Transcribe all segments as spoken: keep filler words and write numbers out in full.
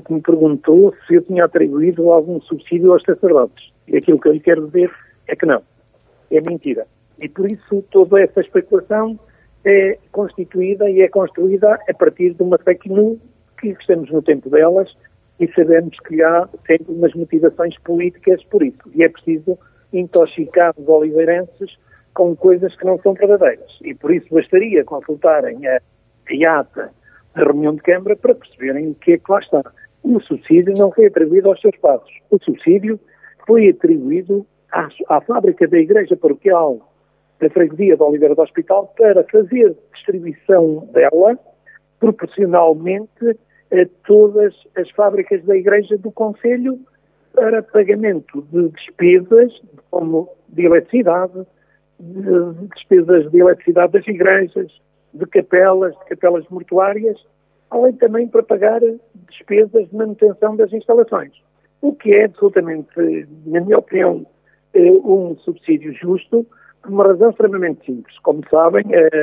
porque me perguntou se eu tinha atribuído algum subsídio aos sacerdotes. E aquilo que eu lhe quero dizer é que não. É mentira. E por isso toda essa especulação é constituída e é construída a partir de uma fake news que estamos no tempo delas e sabemos que há sempre umas motivações políticas por isso. E é preciso intoxicar os oliveirenses com coisas que não são verdadeiras. E por isso bastaria consultarem a, a ata da reunião de Câmara para perceberem o que é que lá está. O subsídio não foi atribuído aos seus padres. O subsídio foi atribuído à, à fábrica da Igreja Paroquial da Freguesia de Oliveira do Hospital para fazer distribuição dela proporcionalmente a todas as fábricas da Igreja do Concelho para pagamento de despesas como de eletricidade, de despesas de eletricidade das igrejas, de capelas, de capelas mortuárias, além também para pagar despesas de manutenção das instalações. O que é absolutamente, na minha opinião, um subsídio justo, por uma razão extremamente simples. Como sabem,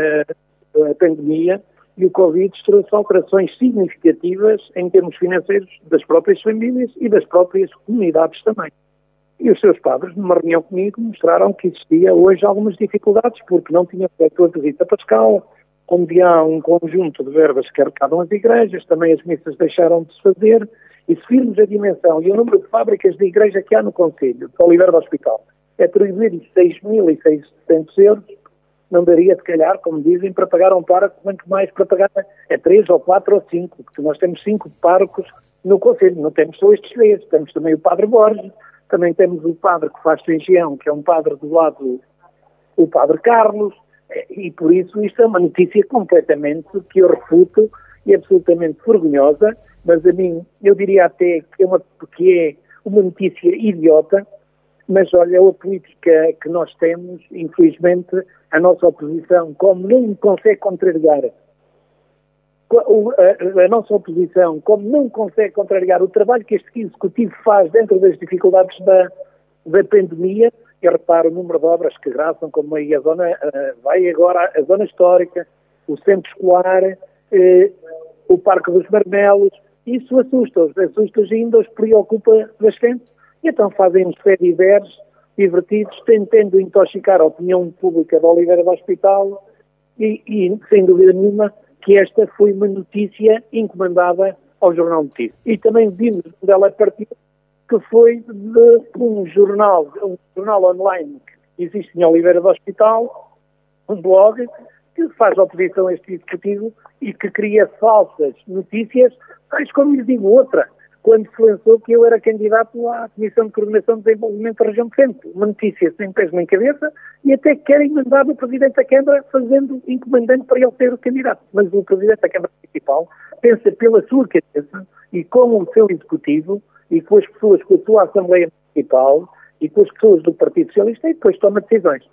a, a pandemia e o Covid trouxe alterações significativas em termos financeiros das próprias famílias e das próprias comunidades também. E os seus padres, numa reunião comigo, mostraram que existia hoje algumas dificuldades, porque não tinham feito a visita pascal, onde há um conjunto de verbas que arrecadam as igrejas, também as missas deixaram de se fazer, e se virmos a dimensão e o número de fábricas de igreja que há no Concelho de Oliveira do Hospital, atribuir seis mil e seiscentos euros, não daria, se calhar, como dizem, para pagar a um pároco, muito mais para pagar a três, ou quatro, ou cinco, porque nós temos cinco párocos no Concelho, não temos só estes três, temos também o Padre Borges, também temos o padre que faz Fingião, que é um padre do lado, o Padre Carlos, e por isso isto é uma notícia completamente que eu refuto e absolutamente vergonhosa, mas a mim, eu diria até que é uma, que é uma notícia idiota, mas olha, a política que nós temos, infelizmente, a nossa oposição, como não consegue contrariar, a, a nossa oposição, como não consegue contrariar o trabalho que este Executivo faz dentro das dificuldades da, da pandemia, e repara o número de obras que graçam, como aí a zona, vai agora a zona histórica, o centro escolar, eh, o Parque dos Marmelos, isso assusta-os, assusta-os e ainda os preocupa bastante. E então fazem-nos fediveres divertidos, tentando intoxicar a opinião pública de Oliveira do Hospital e, e, sem dúvida nenhuma, que esta foi uma notícia encomendada ao Jornal Notícias. E também vimos dela partir que foi de um jornal, um jornal online que existe em Oliveira do Hospital, um blog, que faz oposição a este executivo e que cria falsas notícias, tais como lhe digo outra, quando se lançou que eu era candidato à Comissão de Coordenação de Desenvolvimento da Região de Centro. Uma notícia sem pés nem cabeça, e até querem mandar o Presidente da Câmara fazendo, encomendando para ele ser o candidato. Mas o Presidente da Câmara Municipal pensa pela sua cabeça e com o seu Executivo e com as pessoas, com a sua Assembleia Municipal e com as pessoas do Partido Socialista, e depois toma decisões.